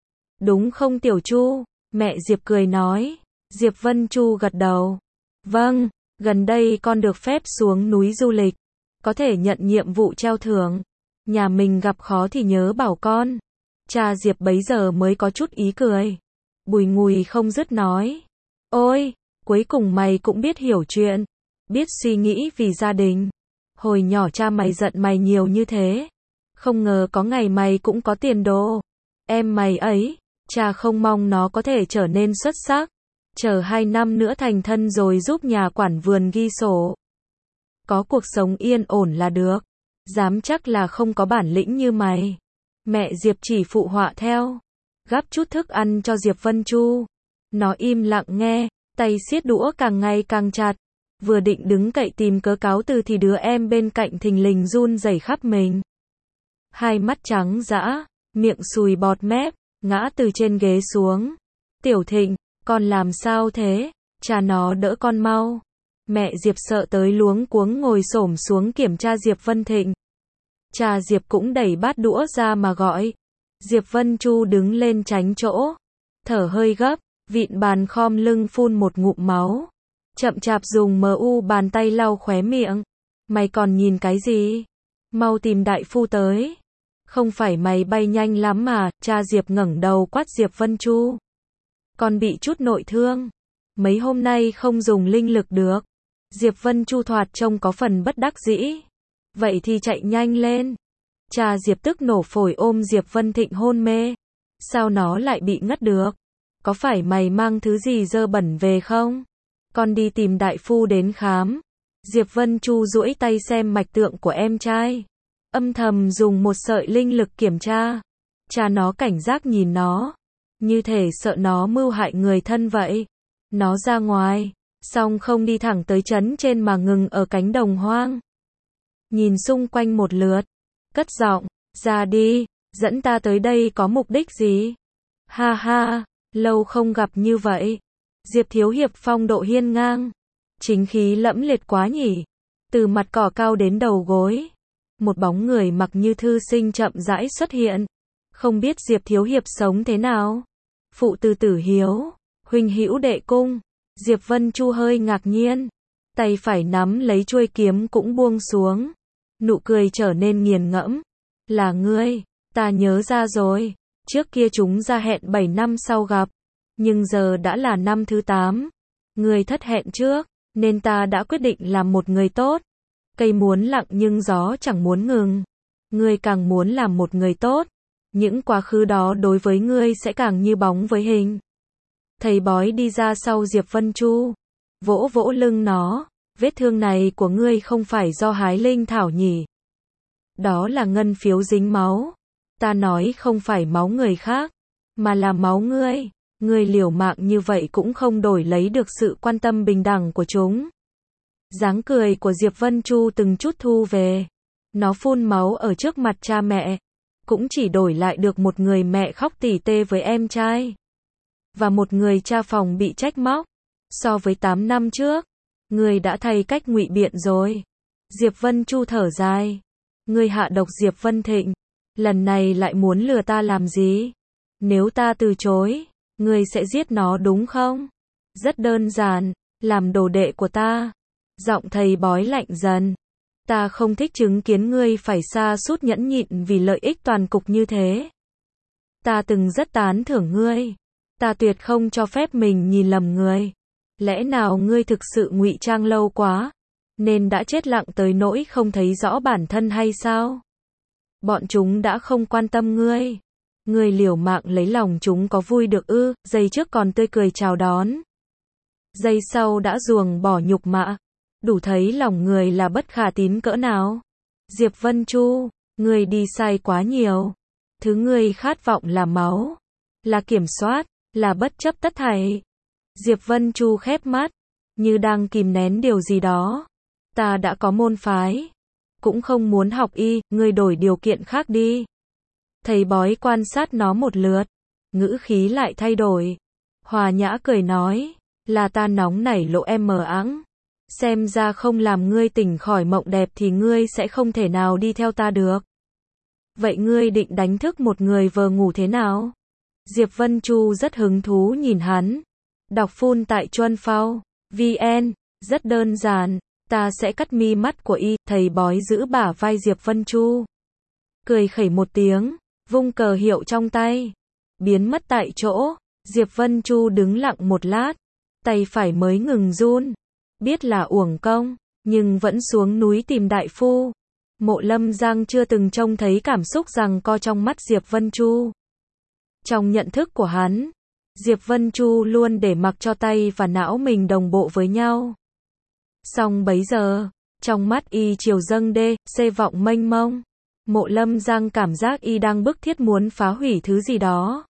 Đúng không Tiểu Chu? Mẹ Diệp cười nói. Diệp Vân Chu gật đầu. Vâng, gần đây con được phép xuống núi du lịch. Có thể nhận nhiệm vụ treo thưởng. Nhà mình gặp khó thì nhớ bảo con. Cha Diệp bấy giờ mới có chút ý cười. Bùi ngùi không dứt nói. Ôi, cuối cùng mày cũng biết hiểu chuyện. Biết suy nghĩ vì gia đình. Hồi nhỏ cha mày giận mày nhiều như thế. Không ngờ có ngày mày cũng có tiền đồ. Em mày ấy, cha không mong nó có thể trở nên xuất sắc. Chờ hai năm nữa thành thân rồi giúp nhà quản vườn ghi sổ. Có cuộc sống yên ổn là được. Dám chắc là không có bản lĩnh như mày. Mẹ Diệp chỉ phụ họa theo. Gắp chút thức ăn cho Diệp Vân Chu. Nó im lặng nghe, tay siết đũa càng ngày càng chặt. Vừa định đứng cậy tìm cớ cáo từ thì đứa em bên cạnh thình lình run rẩy khắp mình. Hai mắt trắng dã, miệng sùi bọt mép, ngã từ trên ghế xuống. Tiểu Thịnh, con làm sao thế? Cha nó đỡ con mau. Mẹ Diệp sợ tới luống cuống ngồi xổm xuống kiểm tra Diệp Vân Thịnh. Cha Diệp cũng đẩy bát đũa ra mà gọi. Diệp Vân Chu đứng lên tránh chỗ. Thở hơi gấp, vịn bàn khom lưng phun một ngụm máu. Chậm chạp dùng mờ u bàn tay lau khóe miệng. Mày còn nhìn cái gì? Mau tìm đại phu tới. Không phải mày bay nhanh lắm mà, cha Diệp ngẩng đầu quát Diệp Vân Chu. Con bị chút nội thương. Mấy hôm nay không dùng linh lực được. Diệp Vân Chu thoạt trông có phần bất đắc dĩ. Vậy thì chạy nhanh lên. Cha Diệp tức nổ phổi ôm Diệp Vân Thịnh hôn mê. Sao nó lại bị ngất được? Có phải mày mang thứ gì dơ bẩn về không? Con đi tìm đại phu đến khám. Diệp Vân Chu duỗi tay xem mạch tượng của em trai. Âm thầm dùng một sợi linh lực kiểm tra. Cha nó cảnh giác nhìn nó. Như thể sợ nó mưu hại người thân vậy. Nó ra ngoài. Xong không đi thẳng tới trấn trên mà ngừng ở cánh đồng hoang. Nhìn xung quanh một lượt. Cất giọng. Ra đi. Dẫn ta tới đây có mục đích gì? Ha ha. Lâu không gặp như vậy. Diệp Thiếu Hiệp phong độ hiên ngang. Chính khí lẫm liệt quá nhỉ. Từ mặt cỏ cao đến đầu gối. Một bóng người mặc như thư sinh chậm rãi xuất hiện. Không biết Diệp Thiếu Hiệp sống thế nào? Phụ từ Tử Hiếu. Huynh hữu đệ cung. Diệp Vân Chu hơi ngạc nhiên. Tay phải nắm lấy chuôi kiếm cũng buông xuống. Nụ cười trở nên nghiền ngẫm. Là ngươi, ta nhớ ra rồi. Trước kia chúng ra hẹn bảy năm sau gặp. Nhưng giờ đã là năm thứ tám. Ngươi thất hẹn trước, nên ta đã quyết định làm một người tốt. Cây muốn lặng nhưng gió chẳng muốn ngừng. Ngươi càng muốn làm một người tốt. Những quá khứ đó đối với ngươi sẽ càng như bóng với hình. Thầy bói đi ra sau Diệp Vân Chu. Vỗ vỗ lưng nó. Vết thương này của ngươi không phải do hái linh thảo nhỉ? Đó là ngân phiếu dính máu. Ta nói không phải máu người khác, mà là máu ngươi. Ngươi liều mạng như vậy cũng không đổi lấy được sự quan tâm bình đẳng của chúng. Dáng cười của Diệp Vân Chu từng chút thu về. Nó phun máu ở trước mặt cha mẹ. Cũng chỉ đổi lại được một người mẹ khóc tỉ tê với em trai. Và một người cha phòng bị trách móc. So với tám năm trước, ngươi đã thay cách ngụy biện rồi. Diệp Vân Chu thở dài. Ngươi hạ độc Diệp Vân Thịnh. Lần này lại muốn lừa ta làm gì? Nếu ta từ chối, ngươi sẽ giết nó đúng không? Rất đơn giản, làm đồ đệ của ta. Giọng thầy bói lạnh dần. Ta không thích chứng kiến ngươi phải sa sút nhẫn nhịn vì lợi ích toàn cục như thế. Ta từng rất tán thưởng ngươi. Ta tuyệt không cho phép mình nhìn lầm người. Lẽ nào ngươi thực sự ngụy trang lâu quá, nên đã chết lặng tới nỗi không thấy rõ bản thân hay sao? Bọn chúng đã không quan tâm ngươi. Ngươi liều mạng lấy lòng chúng có vui được ư? Giây trước còn tươi cười chào đón. Giây sau đã ruồng bỏ nhục mạ. đủ thấy lòng người là bất khả tín cỡ nào. Diệp Vân Chu, ngươi đi sai quá nhiều. Thứ ngươi khát vọng là máu, là kiểm soát, là bất chấp tất thảy. Diệp Vân Chu khép mắt, như đang kìm nén điều gì đó. Ta đã có môn phái, cũng không muốn học y, ngươi đổi điều kiện khác đi. Thầy bói quan sát nó một lượt, ngữ khí lại thay đổi. Hòa nhã cười nói, là ta nóng nảy lộ em mờ ẵng. Xem ra không làm ngươi tỉnh khỏi mộng đẹp thì ngươi sẽ không thể nào đi theo ta được. Vậy ngươi định đánh thức một người vờ ngủ thế nào? Diệp Vân Chu rất hứng thú nhìn hắn. Đọc phun tại Chuân Phao, vn, rất đơn giản, ta sẽ cắt mi mắt của y, thầy bói giữ bả vai Diệp Vân Chu. Cười khẩy một tiếng, vung cờ hiệu trong tay, biến mất tại chỗ. Diệp Vân Chu đứng lặng một lát, tay phải mới ngừng run, biết là uổng công, nhưng vẫn xuống núi tìm đại phu. Mộ Lâm Giang chưa từng trông thấy cảm xúc giằng co trong mắt Diệp Vân Chu. Trong nhận thức của hắn, Diệp Vân Chu luôn để mặc cho tay và não mình đồng bộ với nhau. Song bấy giờ, trong mắt y chiều dâng đê, xê vọng mênh mông. Mộ Lâm Giang cảm giác y đang bức thiết muốn phá hủy thứ gì đó.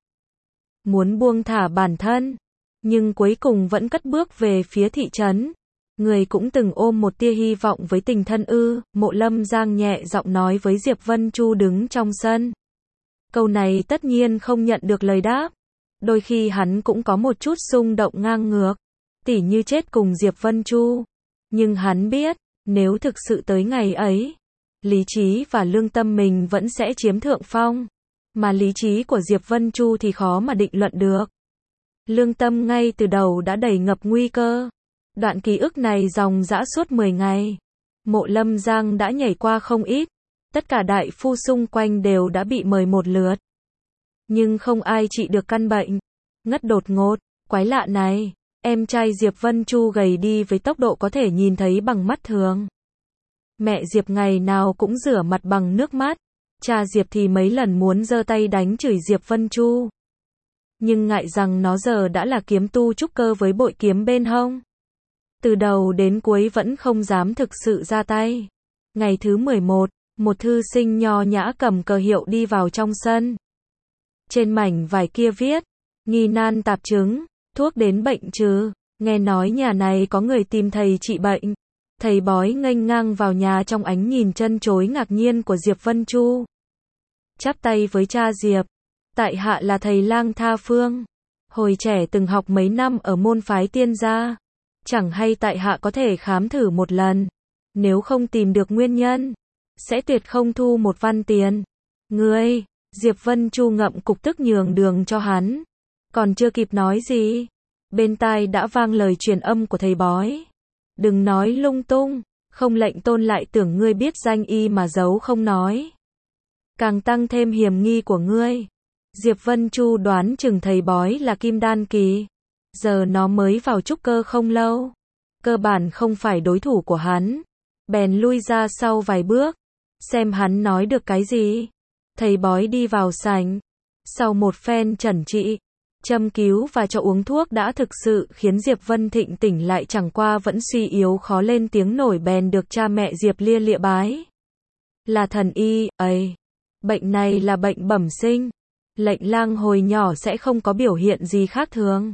Muốn buông thả bản thân, nhưng cuối cùng vẫn cất bước về phía thị trấn. Người cũng từng ôm một tia hy vọng với tình thân ư, Mộ Lâm Giang nhẹ giọng nói với Diệp Vân Chu đứng trong sân. Câu này tất nhiên không nhận được lời đáp. Đôi khi hắn cũng có một chút xung động ngang ngược, tỉ như chết cùng Diệp Vân Chu. Nhưng hắn biết, nếu thực sự tới ngày ấy, lý trí và lương tâm mình vẫn sẽ chiếm thượng phong. Mà lý trí của Diệp Vân Chu thì khó mà định luận được. Lương tâm ngay từ đầu đã đầy ngập nguy cơ. Đoạn ký ức này dòng dã suốt mười ngày. Mộ Lâm Giang đã nhảy qua không ít. Tất cả đại phu xung quanh đều đã bị mời một lượt. Nhưng không ai trị được căn bệnh. Ngất đột ngột, quái lạ này. Em trai Diệp Vân Chu gầy đi với tốc độ có thể nhìn thấy bằng mắt thường. Mẹ Diệp ngày nào cũng rửa mặt bằng nước mắt. Cha Diệp thì mấy lần muốn giơ tay đánh chửi Diệp Vân Chu. Nhưng ngại rằng nó giờ đã là kiếm tu trúc cơ với bội kiếm bên hông. Từ đầu đến cuối vẫn không dám thực sự ra tay. Ngày thứ mười một, một thư sinh nho nhã cầm cờ hiệu đi vào trong sân. Trên mảnh vải kia viết, nghi nan tạp chứng, thuốc đến bệnh trừ. Nghe nói nhà này có người tìm thầy trị bệnh. Thầy bói nghênh ngang vào nhà trong ánh nhìn chân chối ngạc nhiên của Diệp Vân Chu. Chắp tay với cha Diệp. Tại hạ là thầy Lang Tha Phương. Hồi trẻ từng học mấy năm ở môn phái Tiên gia. Chẳng hay tại hạ có thể khám thử một lần. Nếu không tìm được nguyên nhân, sẽ tuyệt không thu một văn tiền. Ngươi, Diệp Vân Chu ngậm cục tức nhường đường cho hắn. Còn chưa kịp nói gì, bên tai đã vang lời truyền âm của thầy bói. Đừng nói lung tung, không lệnh tôn lại tưởng ngươi biết danh y mà giấu không nói. Càng tăng thêm hiểm nghi của ngươi. Diệp Vân Chu đoán chừng thầy bói là kim đan kỳ. Giờ nó mới vào trúc cơ không lâu. Cơ bản không phải đối thủ của hắn. Bèn lui ra sau vài bước. Xem hắn nói được cái gì. Thầy bói đi vào sảnh. Sau một phen chẩn trị, châm cứu và cho uống thuốc đã thực sự khiến Diệp Vân Thịnh tỉnh lại, chẳng qua vẫn suy yếu khó lên tiếng nổi, bèn được cha mẹ Diệp lia lịa bái. Là thần y, ấy. Bệnh này là bệnh bẩm sinh. Lệnh Lang hồi nhỏ sẽ không có biểu hiện gì khác thường.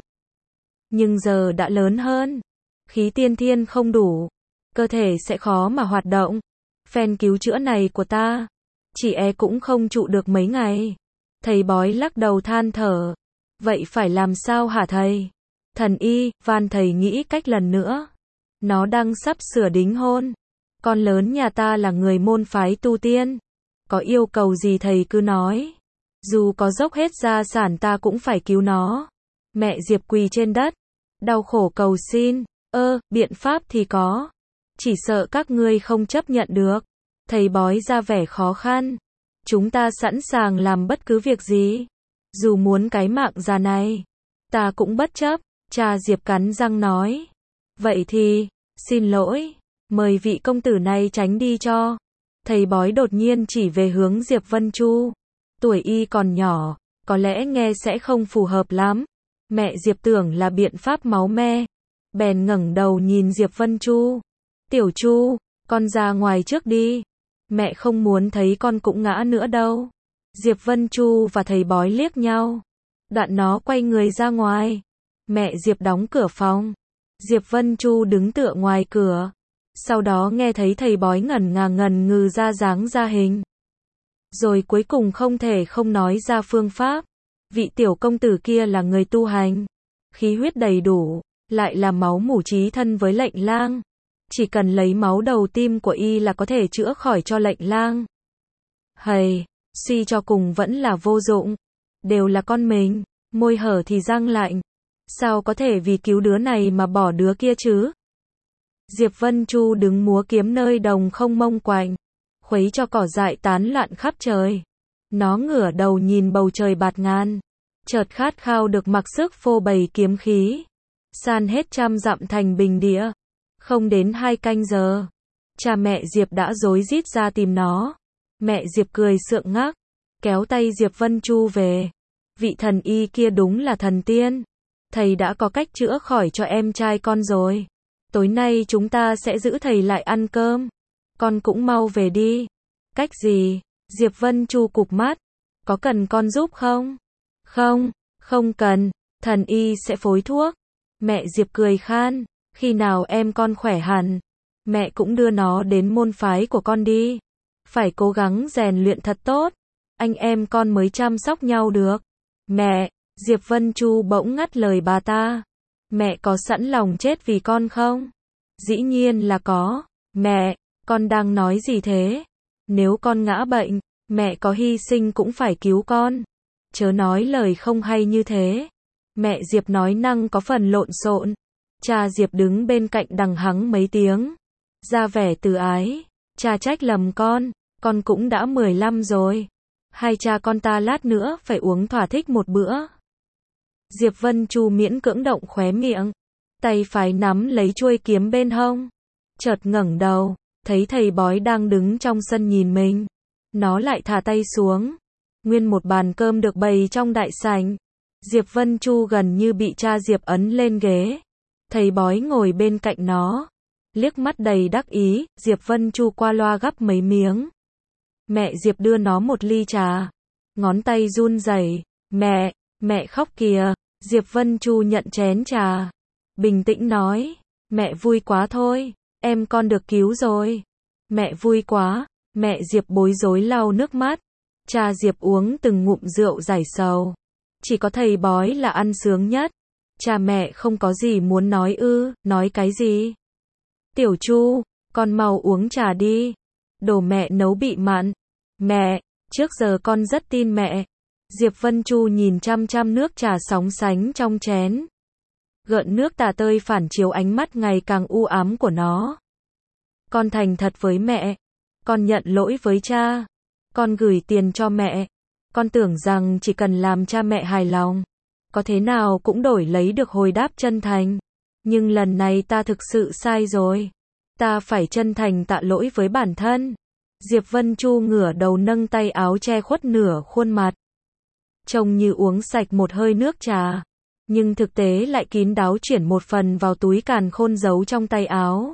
Nhưng giờ đã lớn hơn. Khí tiên thiên không đủ. Cơ thể sẽ khó mà hoạt động. Phen cứu chữa này của ta, chỉ e cũng không trụ được mấy ngày. Thầy bói lắc đầu than thở. Vậy phải làm sao hả thầy? Thần y, van thầy nghĩ cách lần nữa. Nó đang sắp sửa đính hôn. Con lớn nhà ta là người môn phái tu tiên. Có yêu cầu gì thầy cứ nói. Dù có dốc hết gia sản ta cũng phải cứu nó. Mẹ Diệp quỳ trên đất, đau khổ cầu xin. Ơ, biện pháp thì có. Chỉ sợ các ngươi không chấp nhận được. Thầy bói ra vẻ khó khăn. Chúng ta sẵn sàng làm bất cứ việc gì. Dù muốn cái mạng già này, ta cũng bất chấp. Cha Diệp cắn răng nói. Vậy thì, xin lỗi, mời vị công tử này tránh đi cho. Thầy bói đột nhiên chỉ về hướng Diệp Vân Chu. Tuổi y còn nhỏ, có lẽ nghe sẽ không phù hợp lắm. Mẹ Diệp tưởng là biện pháp máu me. Bèn ngẩng đầu nhìn Diệp Vân Chu. Tiểu Chu, con ra ngoài trước đi. Mẹ không muốn thấy con cũng ngã nữa đâu. Diệp Vân Chu và thầy bói liếc nhau. Đoạn nó quay người ra ngoài. Mẹ Diệp đóng cửa phòng. Diệp Vân Chu đứng tựa ngoài cửa. Sau đó nghe thấy thầy bói ngẩn ngà ngần ngừ ra dáng ra hình. Rồi cuối cùng không thể không nói ra phương pháp. Vị tiểu công tử kia là người tu hành. Khí huyết đầy đủ, lại là máu mủ chí thân với lệnh lang. Chỉ cần lấy máu đầu tim của y là có thể chữa khỏi cho lệnh lang. Hầy, suy cho cùng vẫn là vô dụng. Đều là con mình, môi hở thì răng lạnh. Sao có thể vì cứu đứa này mà bỏ đứa kia chứ? Diệp Vân Chu đứng múa kiếm nơi đồng không mông quạnh, khuấy cho cỏ dại tán loạn khắp trời. Nó ngửa đầu nhìn bầu trời bạt ngàn, chợt khát khao được mặc sức phô bày kiếm khí, san hết trăm dặm thành bình địa. Không đến hai canh giờ, cha mẹ Diệp đã rối rít ra tìm nó. Mẹ Diệp cười sượng ngắc, kéo tay Diệp Vân Chu về. Vị thần y kia đúng là thần tiên. Thầy đã có cách chữa khỏi cho em trai con rồi. Tối nay chúng ta sẽ giữ thầy lại ăn cơm. Con cũng mau về đi. Cách gì? Diệp Vân Chu cụp mắt. Có cần con giúp không? Không, không cần. Thần y sẽ phối thuốc. Mẹ Diệp cười khan. Khi nào em con khỏe hẳn, mẹ cũng đưa nó đến môn phái của con đi. Phải cố gắng rèn luyện thật tốt. Anh em con mới chăm sóc nhau được. Mẹ, Diệp Vân Chu bỗng ngắt lời bà ta. Mẹ có sẵn lòng chết vì con không? Dĩ nhiên là có. Mẹ, con đang nói gì thế? Nếu con ngã bệnh, mẹ có hy sinh cũng phải cứu con. Chớ nói lời không hay như thế. Mẹ Diệp nói năng có phần lộn xộn. Cha Diệp đứng bên cạnh đằng hắng mấy tiếng. Ra vẻ từ ái. Cha trách lầm con. Con cũng đã mười lăm rồi. Hai cha con ta lát nữa phải uống thỏa thích một bữa. Diệp Vân Chu miễn cưỡng động khóe miệng. Tay phải nắm lấy chuôi kiếm bên hông. Chợt ngẩng đầu. Thấy thầy bói đang đứng trong sân nhìn mình. Nó lại thả tay xuống. Nguyên một bàn cơm được bày trong đại sảnh. Diệp Vân Chu gần như bị cha Diệp ấn lên ghế. Thầy bói ngồi bên cạnh nó. Liếc mắt đầy đắc ý, Diệp Vân Chu qua loa gắp mấy miếng. Mẹ Diệp đưa nó một ly trà. Ngón tay run rẩy. Mẹ, mẹ khóc kìa. Diệp Vân Chu nhận chén trà. Bình tĩnh nói. Mẹ vui quá thôi. Em con được cứu rồi. Mẹ vui quá. Mẹ Diệp bối rối lau nước mắt. Cha Diệp uống từng ngụm rượu giải sầu. Chỉ có thầy bói là ăn sướng nhất. Cha mẹ không có gì muốn nói ư, nói cái gì? Tiểu Chu, con mau uống trà đi. Đồ mẹ nấu bị mặn. Mẹ, trước giờ con rất tin mẹ. Diệp Vân Chu nhìn chăm chăm nước trà sóng sánh trong chén. Gợn nước tà tơi phản chiếu ánh mắt ngày càng u ám của nó. Con thành thật với mẹ. Con nhận lỗi với cha. Con gửi tiền cho mẹ. Con tưởng rằng chỉ cần làm cha mẹ hài lòng, có thế nào cũng đổi lấy được hồi đáp chân thành. Nhưng lần này ta thực sự sai rồi. Ta phải chân thành tạ lỗi với bản thân. Diệp Vân Chu ngửa đầu nâng tay áo che khuất nửa khuôn mặt. Trông như uống sạch một hơi nước trà. Nhưng thực tế lại kín đáo chuyển một phần vào túi càn khôn giấu trong tay áo.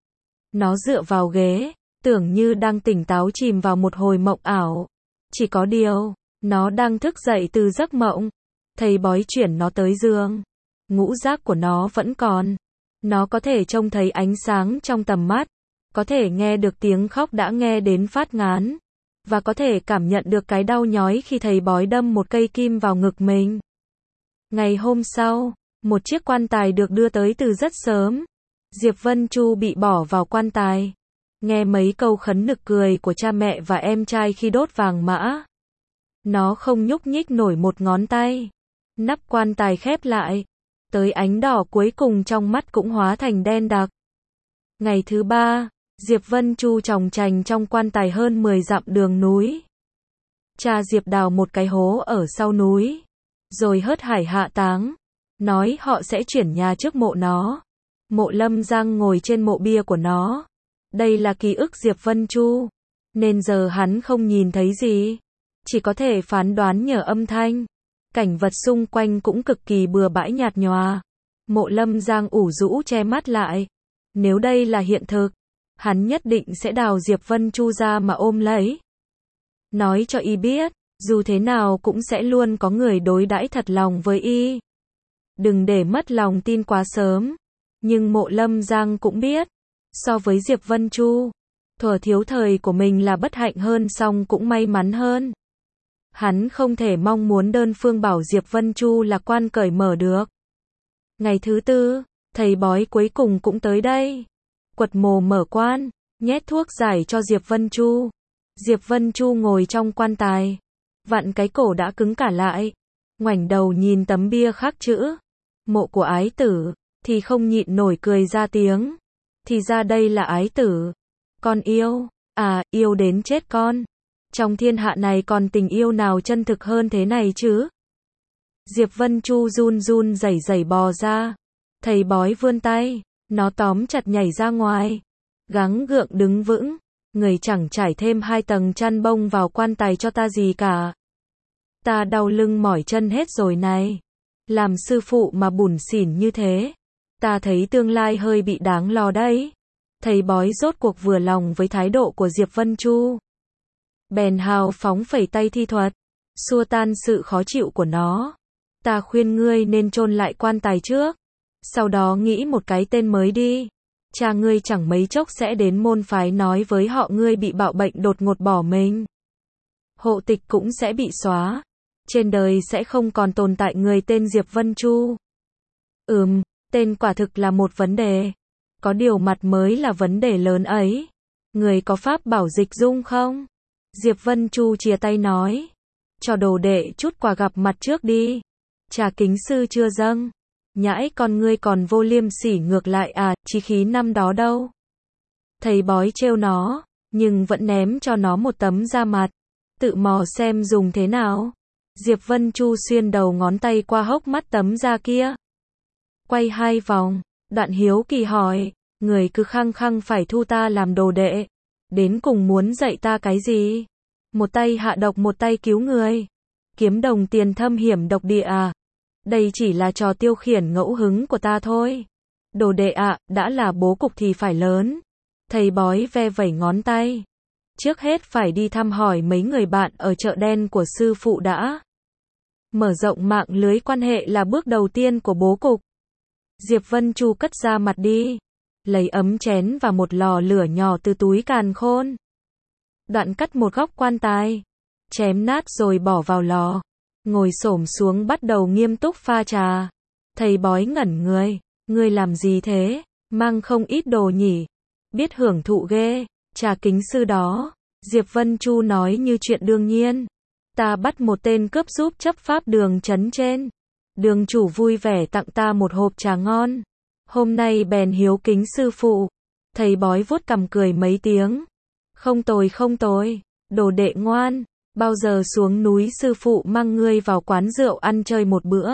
Nó dựa vào ghế, tưởng như đang tỉnh táo chìm vào một hồi mộng ảo. Chỉ có điều, nó đang thức dậy từ giấc mộng. Thầy bói chuyển nó tới giường. Ngũ giác của nó vẫn còn. Nó có thể trông thấy ánh sáng trong tầm mắt. Có thể nghe được tiếng khóc đã nghe đến phát ngán. Và có thể cảm nhận được cái đau nhói khi thầy bói đâm một cây kim vào ngực mình. Ngày hôm sau, một chiếc quan tài được đưa tới từ rất sớm. Diệp Vân Chu bị bỏ vào quan tài. Nghe mấy câu khấn nực cười của cha mẹ và em trai khi đốt vàng mã. Nó không nhúc nhích nổi một ngón tay. Nắp quan tài khép lại. Tới ánh đỏ cuối cùng trong mắt cũng hóa thành đen đặc. Ngày thứ ba, Diệp Vân Chu tròng trành trong quan tài hơn mười dặm đường núi. Cha Diệp đào một cái hố ở sau núi. Rồi hớt hải hạ táng. Nói họ sẽ chuyển nhà trước mộ nó. Mộ Lâm Giang ngồi trên mộ bia của nó. Đây là ký ức Diệp Vân Chu. Nên giờ hắn không nhìn thấy gì. Chỉ có thể phán đoán nhờ âm thanh. Cảnh vật xung quanh cũng cực kỳ bừa bãi nhạt nhòa. Mộ Lâm Giang ủ rũ che mắt lại. Nếu đây là hiện thực, hắn nhất định sẽ đào Diệp Vân Chu ra mà ôm lấy. Nói cho y biết, dù thế nào cũng sẽ luôn có người đối đãi thật lòng với y. Đừng để mất lòng tin quá sớm. Nhưng Mộ Lâm Giang cũng biết, so với Diệp Vân Chu, thuở thiếu thời của mình là bất hạnh hơn song cũng may mắn hơn. Hắn không thể mong muốn đơn phương bảo Diệp Vân Chu lạc quan cởi mở được. Ngày thứ tư, thầy bói cuối cùng cũng tới đây. Quật mồ mở quan, nhét thuốc giải cho Diệp Vân Chu. Diệp Vân Chu ngồi trong quan tài, vặn cái cổ đã cứng cả lại, ngoảnh đầu nhìn tấm bia khắc chữ mộ của ái tử, thì không nhịn nổi cười ra tiếng. Thì ra đây là ái tử. Con yêu, à, yêu đến chết con. Trong thiên hạ này còn tình yêu nào chân thực hơn thế này chứ? Diệp Vân Chu run run rẩy rẩy bò ra. Thầy bói vươn tay, nó tóm chặt nhảy ra ngoài. Gắng gượng đứng vững, người chẳng trải thêm hai tầng chăn bông vào quan tài cho ta gì cả. Ta đau lưng mỏi chân hết rồi này. Làm sư phụ mà bủn xỉn như thế, ta thấy tương lai hơi bị đáng lo đấy. Thầy bói rốt cuộc vừa lòng với thái độ của Diệp Vân Chu. Bèn hào phóng phẩy tay thi thuật, xua tan sự khó chịu của nó. Ta khuyên ngươi nên chôn lại quan tài trước, sau đó nghĩ một cái tên mới đi. Cha ngươi chẳng mấy chốc sẽ đến môn phái nói với họ ngươi bị bạo bệnh đột ngột bỏ mình. Hộ tịch cũng sẽ bị xóa. Trên đời sẽ không còn tồn tại người tên Diệp Vân Chu. Ừm, tên quả thực là một vấn đề. Có điều mặt mới là vấn đề lớn ấy. Người có pháp bảo dịch dung không? Diệp Vân Chu chìa tay nói. Cho đồ đệ chút quà gặp mặt trước đi. Trà kính sư chưa dâng. Nhãi con ngươi còn vô liêm sỉ ngược lại à, chí khí năm đó đâu. Thầy bói trêu nó, nhưng vẫn ném cho nó một tấm da mặt. Tự mò xem dùng thế nào. Diệp Vân Chu xuyên đầu ngón tay qua hốc mắt tấm da kia. Quay hai vòng, Đoạn hiếu kỳ hỏi, người cứ khăng khăng phải thu ta làm đồ đệ. Đến cùng muốn dạy ta cái gì? Một tay hạ độc một tay cứu người. Kiếm đồng tiền thâm hiểm độc địa à? Đây chỉ là trò tiêu khiển ngẫu hứng của ta thôi. Đồ đệ ạ, à, đã là bố cục thì phải lớn. Thầy bói ve vẩy ngón tay. Trước hết phải đi thăm hỏi mấy người bạn ở chợ đen của sư phụ đã. Mở rộng mạng lưới quan hệ là bước đầu tiên của bố cục. Diệp Vân Chu cất ra mặt đi. Lấy ấm chén và một lò lửa nhỏ từ túi càn khôn. Đoạn cắt một góc quan tài. Chém nát rồi bỏ vào lò. Ngồi xổm xuống bắt đầu nghiêm túc pha trà. Thầy bói ngẩn người. Ngươi làm gì thế? Mang không ít đồ nhỉ? Biết hưởng thụ ghê. Trà kính sư đó. Diệp Vân Chu nói như chuyện đương nhiên. Ta bắt một tên cướp giúp chấp pháp đường trấn trên. Đường chủ vui vẻ tặng ta một hộp trà ngon. Hôm nay bèn hiếu kính sư phụ. Thầy bói vuốt cằm cười mấy tiếng. Không tồi không tồi. Đồ đệ ngoan. Bao giờ xuống núi sư phụ mang ngươi vào quán rượu ăn chơi một bữa.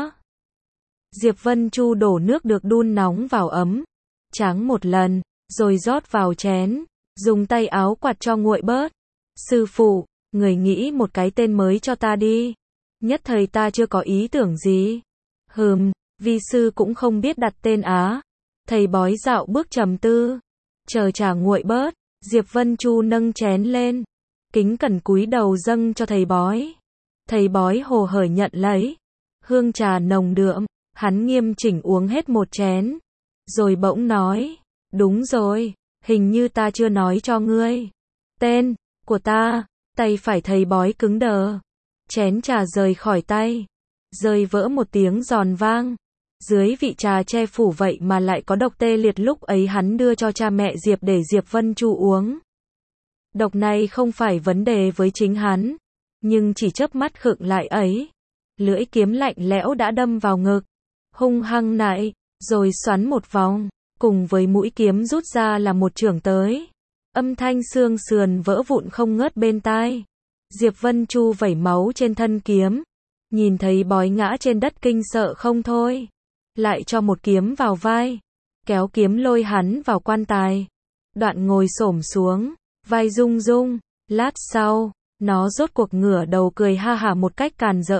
Diệp Vân Chu đổ nước được đun nóng vào ấm. Tráng một lần. Rồi rót vào chén. Dùng tay áo quạt cho nguội bớt. Sư phụ, người nghĩ một cái tên mới cho ta đi. Nhất thời ta chưa có ý tưởng gì. Hừm, vi sư cũng không biết đặt tên á. Thầy bói dạo bước trầm tư. Chờ trà nguội bớt, Diệp Vân Chu nâng chén lên. Kính cẩn cúi đầu dâng cho thầy bói. Thầy bói hồ hởi nhận lấy. Hương trà nồng đượm, hắn nghiêm chỉnh uống hết một chén. Rồi bỗng nói, đúng rồi, hình như ta chưa nói cho ngươi. Tên của ta, tay phải thầy bói cứng đờ. Chén trà rời khỏi tay. Rơi vỡ một tiếng giòn vang. Dưới vị trà che phủ vậy mà lại có độc tê liệt, lúc ấy hắn đưa cho cha mẹ Diệp để Diệp Vân Chu uống. Độc này không phải vấn đề với chính hắn. Nhưng chỉ chớp mắt khựng lại ấy. Lưỡi kiếm lạnh lẽo đã đâm vào ngực. Hung hăng nại, rồi xoắn một vòng. Cùng với mũi kiếm rút ra là một chưởng tới. Âm thanh xương sườn vỡ vụn không ngớt bên tai. Diệp Vân Chu vẩy máu trên thân kiếm. Nhìn thấy bói ngã trên đất kinh sợ không thôi. Lại cho một kiếm vào vai. Kéo kiếm lôi hắn vào quan tài. Đoạn ngồi xổm xuống. Vai rung rung. Lát sau, nó rốt cuộc ngửa đầu cười ha hả một cách càn rỡ.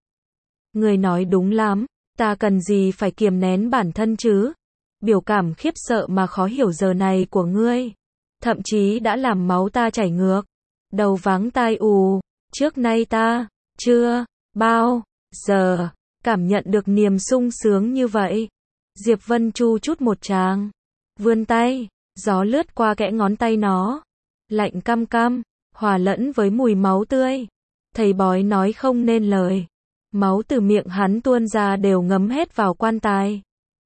Người nói đúng lắm. Ta cần gì phải kiềm nén bản thân chứ? Biểu cảm khiếp sợ mà khó hiểu giờ này của ngươi. thậm chí đã làm máu ta chảy ngược, đầu váng tai ù. Trước nay ta chưa bao giờ cảm nhận được niềm sung sướng như vậy. Diệp Vân Chu chút một tràng, vươn tay, gió lướt qua kẽ ngón tay nó, lạnh căm căm, hòa lẫn với mùi máu tươi. Thầy bói nói không nên lời, máu từ miệng hắn tuôn ra đều ngấm hết vào quan tài.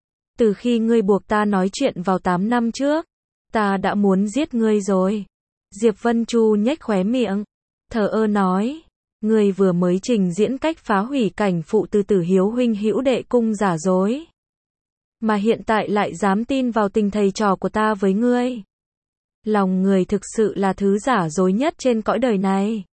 Từ khi ngươi buộc ta nói chuyện vào tám năm trước, ta đã muốn giết ngươi rồi. Diệp Vân Chu nhếch khóe miệng, thờ ơ nói, ngươi vừa mới trình diễn cách phá hủy cảnh phụ từ Tử Hiếu huynh hữu đệ cung giả dối, mà hiện tại lại dám tin vào tình thầy trò của ta với ngươi. Lòng người thực sự là thứ giả dối nhất trên cõi đời này.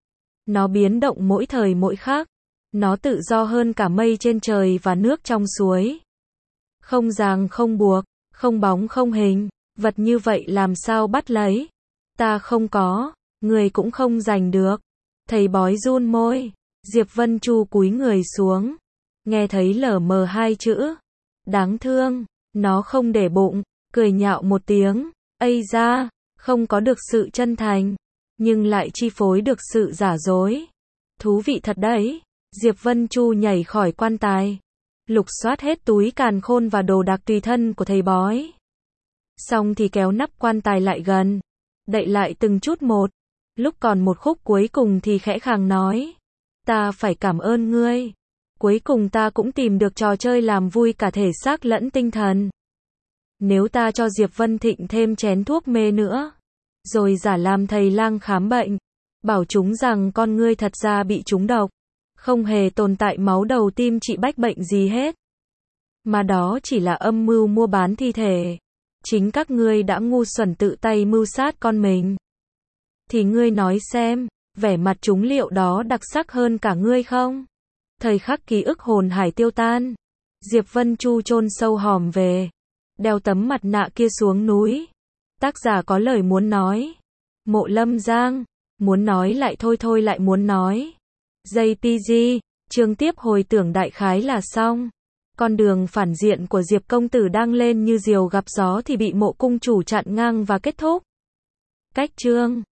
Nó biến động mỗi thời mỗi khắc, nó tự do hơn cả mây trên trời và nước trong suối. Không ràng không buộc, không bóng không hình, vật như vậy làm sao bắt lấy? Ta không có, người cũng không giành được. Thầy bói run môi, Diệp Vân Chu cúi người xuống, nghe thấy lờ mờ hai chữ, đáng thương. Nó không để bụng, cười nhạo một tiếng, ây da, không có được sự chân thành, nhưng lại chi phối được sự giả dối. Thú vị thật đấy. Diệp Vân Chu nhảy khỏi quan tài, lục soát hết túi càn khôn và đồ đạc tùy thân của thầy bói. Xong thì kéo nắp quan tài lại gần, đậy lại từng chút một. Lúc còn một khúc cuối cùng thì khẽ khàng nói, ta phải cảm ơn ngươi. Cuối cùng ta cũng tìm được trò chơi làm vui cả thể xác lẫn tinh thần. Nếu ta cho Diệp Vân Thịnh thêm chén thuốc mê nữa, rồi giả làm thầy lang khám bệnh, bảo chúng rằng con ngươi thật ra bị trúng độc, không hề tồn tại máu đầu tim trị bách bệnh gì hết, mà đó chỉ là âm mưu mua bán thi thể. Chính các ngươi đã ngu xuẩn tự tay mưu sát con mình. Thì ngươi nói xem, vẻ mặt chúng liệu đó đặc sắc hơn cả ngươi không? Thời khắc ký ức hồn hải tiêu tan, Diệp Vân Chu chôn sâu hòm về, đeo tấm mặt nạ kia xuống núi. Tác giả có lời muốn nói. Mộ Lâm Giang, muốn nói lại thôi thôi lại muốn nói. gi pê giê, chương tiếp hồi tưởng đại khái là xong. Con đường phản diện của Diệp công tử đang lên như diều gặp gió thì bị Mộ cung chủ chặn ngang và kết thúc. Cách chương